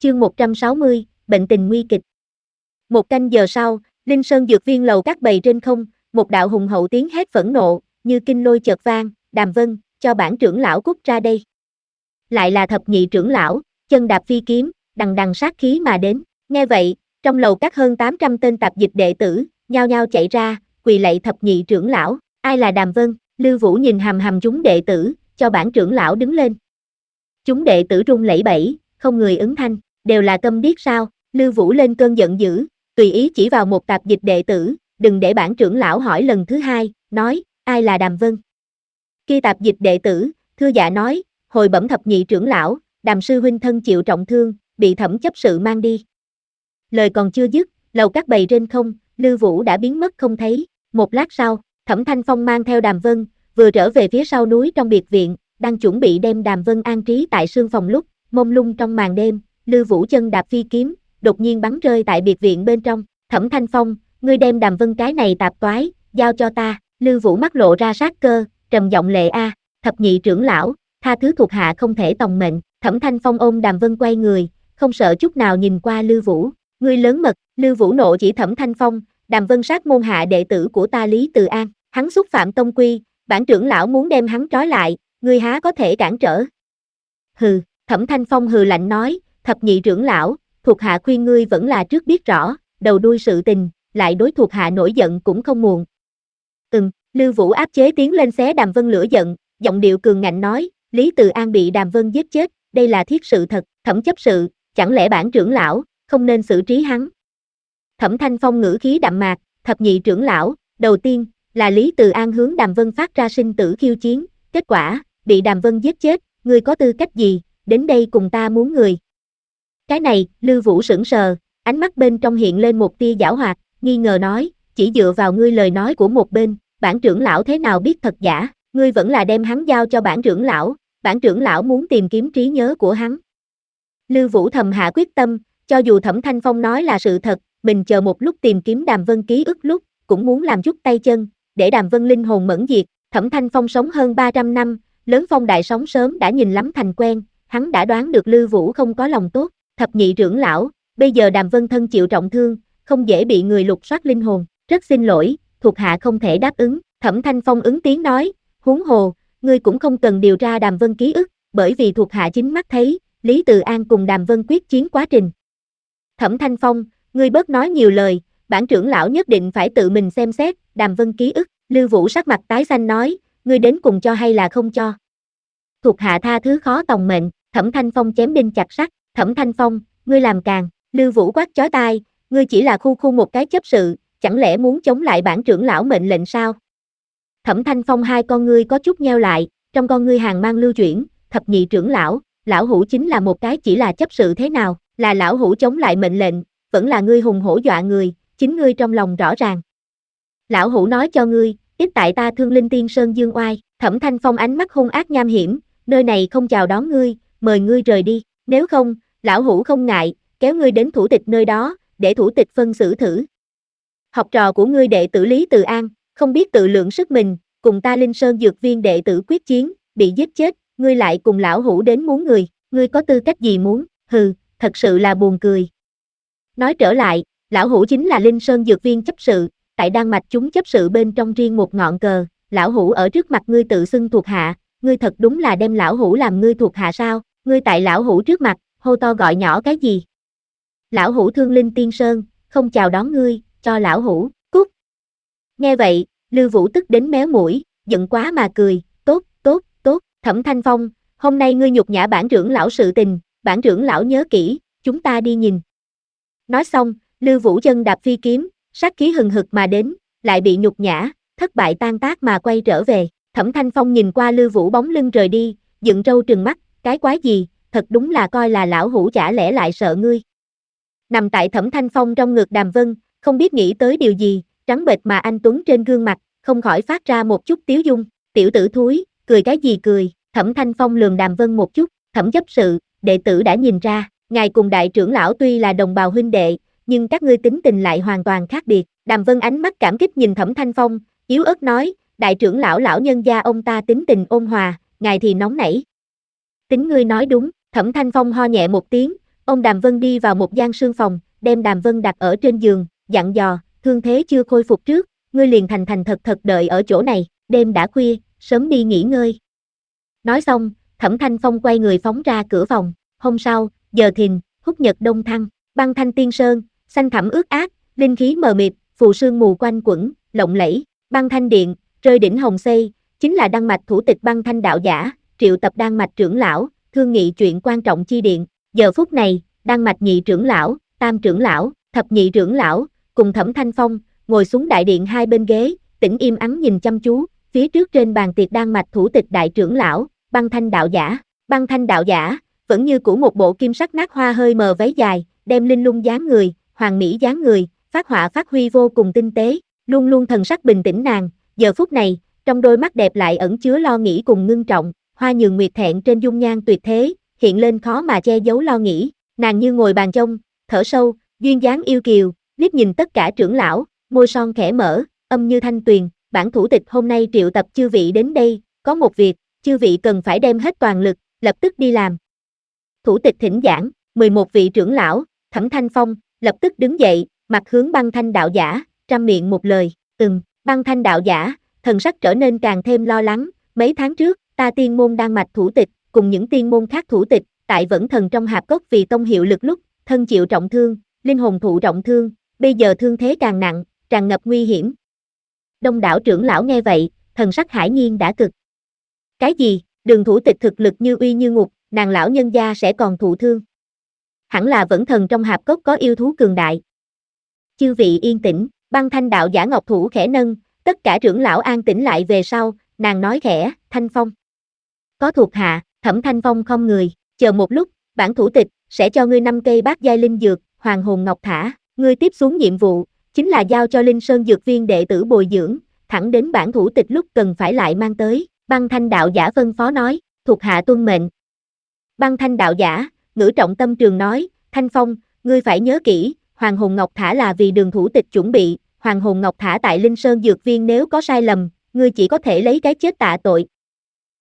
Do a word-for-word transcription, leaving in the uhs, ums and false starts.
Chương một trăm sáu mươi, bệnh tình nguy kịch. Một canh giờ sau, Linh Sơn Dược Viên lầu các bầy trên không, một đạo hùng hậu tiếng hét phẫn nộ, như kinh lôi chợt vang, Đàm Vân, cho bản trưởng lão cút ra đây. Lại là thập nhị trưởng lão, chân đạp phi kiếm, đằng đằng sát khí mà đến. Nghe vậy, trong lầu các hơn tám trăm tên tạp dịch đệ tử, nhao nhao chạy ra, quỳ lạy thập nhị trưởng lão. Ai là Đàm Vân? Lưu Vũ nhìn hằm hằm chúng đệ tử, cho bản trưởng lão đứng lên. Chúng đệ tử run lẩy bẩy, không người ứng thanh, đều là câm điếc sao? Lưu Vũ lên cơn giận dữ, tùy ý chỉ vào một tạp dịch đệ tử, đừng để bản trưởng lão hỏi lần thứ hai, nói, ai là Đàm Vân? Kia tạp dịch đệ tử, thưa dạ nói, hồi bẩm thập nhị trưởng lão, Đàm sư huynh thân chịu trọng thương, bị thẩm chấp sự mang đi. Lời còn chưa dứt, lầu các bầy trên không, Lưu Vũ đã biến mất không thấy. Một lát sau, Thẩm Thanh Phong mang theo Đàm Vân, vừa trở về phía sau núi trong biệt viện, đang chuẩn bị đem Đàm Vân an trí tại sương phòng lúc, mông lung trong màn đêm, Lưu Vũ chân đạp phi kiếm, đột nhiên bắn rơi tại biệt viện bên trong. Thẩm Thanh Phong, ngươi đem Đàm Vân cái này tạp toái, giao cho ta. Lưu Vũ mắt lộ ra sát cơ, trầm giọng lệ a, thập nhị trưởng lão, tha thứ thuộc hạ không thể tòng mệnh. Thẩm Thanh Phong ôm Đàm Vân quay người, không sợ chút nào nhìn qua Lưu Vũ, ngươi lớn mật. Lưu Vũ nộ chỉ Thẩm Thanh Phong, Đàm Vân sát môn hạ đệ tử của ta Lý Từ An, hắn xúc phạm tông quy, bản trưởng lão muốn đem hắn trói lại, ngươi há có thể cản trở? Hừ, Thẩm Thanh Phong hừ lạnh nói, thập nhị trưởng lão, thuộc hạ khuyên ngươi vẫn là trước biết rõ, đầu đuôi sự tình, lại đối thuộc hạ nổi giận cũng không muộn. Ừm, Lưu Vũ áp chế tiến lên xé Đàm Vân lửa giận, giọng điệu cường ngạnh nói, Lý Từ An bị Đàm Vân giết chết, đây là thiết sự thật. Thẩm chấp sự, chẳng lẽ bản trưởng lão không nên xử trí hắn? Thẩm Thanh Phong ngữ khí đạm mạc, thập nhị trưởng lão, đầu tiên là Lý Từ An hướng Đàm Vân phát ra sinh tử khiêu chiến, kết quả bị Đàm Vân giết chết, ngươi có tư cách gì đến đây cùng ta muốn người? Cái này, Lưu Vũ sững sờ, ánh mắt bên trong hiện lên một tia giảo hoạt, nghi ngờ nói, chỉ dựa vào ngươi lời nói của một bên, bản trưởng lão thế nào biết thật giả? Ngươi vẫn là đem hắn giao cho bản trưởng lão, bản trưởng lão muốn tìm kiếm trí nhớ của hắn. Lưu Vũ thầm hạ quyết tâm, cho dù Thẩm Thanh Phong nói là sự thật, mình chờ một lúc tìm kiếm Đàm Vân ký ức lúc, cũng muốn làm chút tay chân, để Đàm Vân linh hồn mẫn diệt. Thẩm Thanh Phong sống hơn ba trăm năm, lớn phong đại sóng sớm đã nhìn lắm thành quen, hắn đã đoán được Lưu Vũ không có lòng tốt. Thập nhị trưởng lão, bây giờ Đàm Vân thân chịu trọng thương, không dễ bị người lục soát linh hồn, rất xin lỗi, thuộc hạ không thể đáp ứng. Thẩm Thanh Phong ứng tiếng nói, huống hồ, ngươi cũng không cần điều tra Đàm Vân ký ức, bởi vì thuộc hạ chính mắt thấy, Lý Từ An cùng Đàm Vân quyết chiến quá trình. Thẩm Thanh Phong, ngươi bớt nói nhiều lời, bản trưởng lão nhất định phải tự mình xem xét, Đàm Vân ký ức. Lưu Vũ sắc mặt tái xanh nói, ngươi đến cùng cho hay là không cho? Thuộc hạ tha thứ khó tòng mệnh. Thẩm Thanh Phong chém đinh chặt sắt, Thẩm Thanh Phong, ngươi làm càng. Lưu Vũ quát chói tai, ngươi chỉ là khu khu một cái chấp sự, chẳng lẽ muốn chống lại bản trưởng lão mệnh lệnh sao? Thẩm Thanh Phong hai con ngươi có chút nheo lại, trong con ngươi hàng mang lưu chuyển, thập nhị trưởng lão, lão hủ chính là một cái chỉ là chấp sự thế nào, là lão hủ chống lại mệnh lệnh, vẫn là ngươi hùng hổ dọa người, chính ngươi trong lòng rõ ràng. Lão hủ nói cho ngươi, ít tại ta Thương Linh Tiên Sơn dương oai. Thẩm Thanh Phong ánh mắt hung ác nham hiểm, nơi này không chào đón ngươi, mời ngươi rời đi, nếu không, lão hủ không ngại, kéo ngươi đến thủ tịch nơi đó, để thủ tịch phân xử thử. Học trò của ngươi đệ tử Lý Từ An, không biết tự lượng sức mình, cùng ta Linh Sơn Dược Viên đệ tử quyết chiến, bị giết chết, ngươi lại cùng lão hủ đến muốn người, ngươi có tư cách gì muốn? Hừ, thật sự là buồn cười. Nói trở lại, lão hủ chính là Linh Sơn Dược Viên chấp sự, tại Đan Mạch chúng chấp sự bên trong riêng một ngọn cờ, lão hủ ở trước mặt ngươi tự xưng thuộc hạ, ngươi thật đúng là đem lão hủ làm ngươi thuộc hạ sao? Ngươi tại lão hủ trước mặt, hô to gọi nhỏ cái gì? Lão hủ Thương Linh Tiên Sơn, không chào đón ngươi, cho lão hủ, cút. Nghe vậy, Lưu Vũ tức đến méo mũi, giận quá mà cười, tốt, tốt, tốt. Thẩm Thanh Phong, hôm nay ngươi nhục nhã bản trưởng lão sự tình, bản trưởng lão nhớ kỹ, chúng ta đi nhìn. Nói xong, Lưu Vũ chân đạp phi kiếm, sát khí hừng hực mà đến, lại bị nhục nhã, thất bại tan tác mà quay trở về. Thẩm Thanh Phong nhìn qua Lưu Vũ bóng lưng rời đi, dựng râu trừng mắt, cái quái gì, thật đúng là coi là lão hủ chả lẽ lại sợ ngươi. Nằm tại Thẩm Thanh Phong trong ngực Đàm Vân, không biết nghĩ tới điều gì, trắng bệch mà anh tuấn trên gương mặt, không khỏi phát ra một chút tiếu dung, tiểu tử thúi, cười cái gì cười? Thẩm Thanh Phong lườm Đàm Vân một chút, Thẩm chấp sự, đệ tử đã nhìn ra, ngài cùng đại trưởng lão tuy là đồng bào huynh đệ, nhưng các ngươi tính tình lại hoàn toàn khác biệt. Đàm Vân ánh mắt cảm kích nhìn Thẩm Thanh Phong, yếu ớt nói, đại trưởng lão lão nhân gia ông ta tính tình ôn hòa, ngài thì nóng nảy. Tính ngươi nói đúng. Thẩm Thanh Phong ho nhẹ một tiếng, Ông Đàm Vân đi vào một gian sương phòng, đem Đàm Vân đặt ở trên giường, dặn dò, thương thế chưa khôi phục trước, ngươi liền thành thành thật thật đợi ở chỗ này, đêm đã khuya, sớm đi nghỉ ngơi. Nói xong, Thẩm Thanh Phong quay người phóng ra cửa phòng, hôm sau, giờ thìn, húc nhật đông thăng, băng thanh tiên sơn, xanh thẳm ướt át, linh khí mờ mịt, phù sương mù quanh quẩn, lộng lẫy, băng thanh điện, rơi đỉnh hồng xây, chính là đăng mạch thủ tịch băng thanh đạo giả, triệu tập đăng mạch trưởng lão, thương nghị chuyện quan trọng chi điện. Giờ phút này, đăng mạch nhị trưởng lão, tam trưởng lão, thập nhị trưởng lão, cùng Thẩm Thanh Phong, ngồi xuống đại điện hai bên ghế, tĩnh im ắng nhìn chăm chú, phía trước trên bàn tiệc đăng mạch thủ tịch đại trưởng lão, băng thanh đạo giả, băng thanh đạo giả, vẫn như cũ một bộ kim sắc nát hoa hơi mờ váy dài, đem linh lung dáng người, hoàng mỹ dáng người, phát họa phát huy vô cùng tinh tế, luôn luôn thần sắc bình tĩnh nàng, giờ phút này, trong đôi mắt đẹp lại ẩn chứa lo nghĩ cùng ngưng trọng, hoa nhường nguyệt thẹn trên dung nhan tuyệt thế, hiện lên khó mà che giấu lo nghĩ, nàng như ngồi bàn trông, thở sâu, duyên dáng yêu kiều, liếc nhìn tất cả trưởng lão, môi son khẽ mở, âm như thanh tuyền, bản thủ tịch hôm nay triệu tập chư vị đến đây, có một việc, chư vị cần phải đem hết toàn lực, lập tức đi làm. Thủ tịch thỉnh giảng, mười một vị trưởng lão, Thẩm Thanh Phong, lập tức đứng dậy, mặt hướng băng thanh đạo giả, trăm miệng một lời, ừm, băng thanh đạo giả, thần sắc trở nên càng thêm lo lắng, mấy tháng trước, ta tiên môn đan mạch thủ tịch, cùng những tiên môn khác thủ tịch, tại vẫn thần trong hạp cốc vì tông hiệu lực lúc, thân chịu trọng thương, linh hồn thụ trọng thương, bây giờ thương thế càng nặng, tràn ngập nguy hiểm. Đông đảo trưởng lão nghe vậy, thần sắc hải nhiên đã cực. Cái gì, Đường thủ tịch thực lực như uy như ngục, nàng lão nhân gia sẽ còn thụ thương. Hẳn là vẫn thần trong hạp cốc có yêu thú cường đại. Chư vị yên tĩnh, băng thanh đạo giả ngọc thủ khẽ nâng, tất cả trưởng lão an tĩnh lại về sau, nàng nói khẽ, Thanh Phong. Có thuộc hạ, Thẩm Thanh Phong không người, chờ một lúc, bản thủ tịch, sẽ cho ngươi năm cây bát giai linh dược, hoàng hồn ngọc thả, ngươi tiếp xuống nhiệm vụ, chính là giao cho Linh Sơn Dược Viên đệ tử bồi dưỡng, thẳng đến bản thủ tịch lúc cần phải lại mang tới, băng thanh đạo giả phân phó nói, thuộc hạ tuân mệnh. Băng thanh đạo giả, ngữ trọng tâm trường nói, Thanh Phong, ngươi phải nhớ kỹ, hoàng hồn ngọc thả là vì Đường thủ tịch chuẩn bị, hoàng hồn ngọc thả tại Linh Sơn Dược Viên nếu có sai lầm, ngươi chỉ có thể lấy cái chết tạ tội,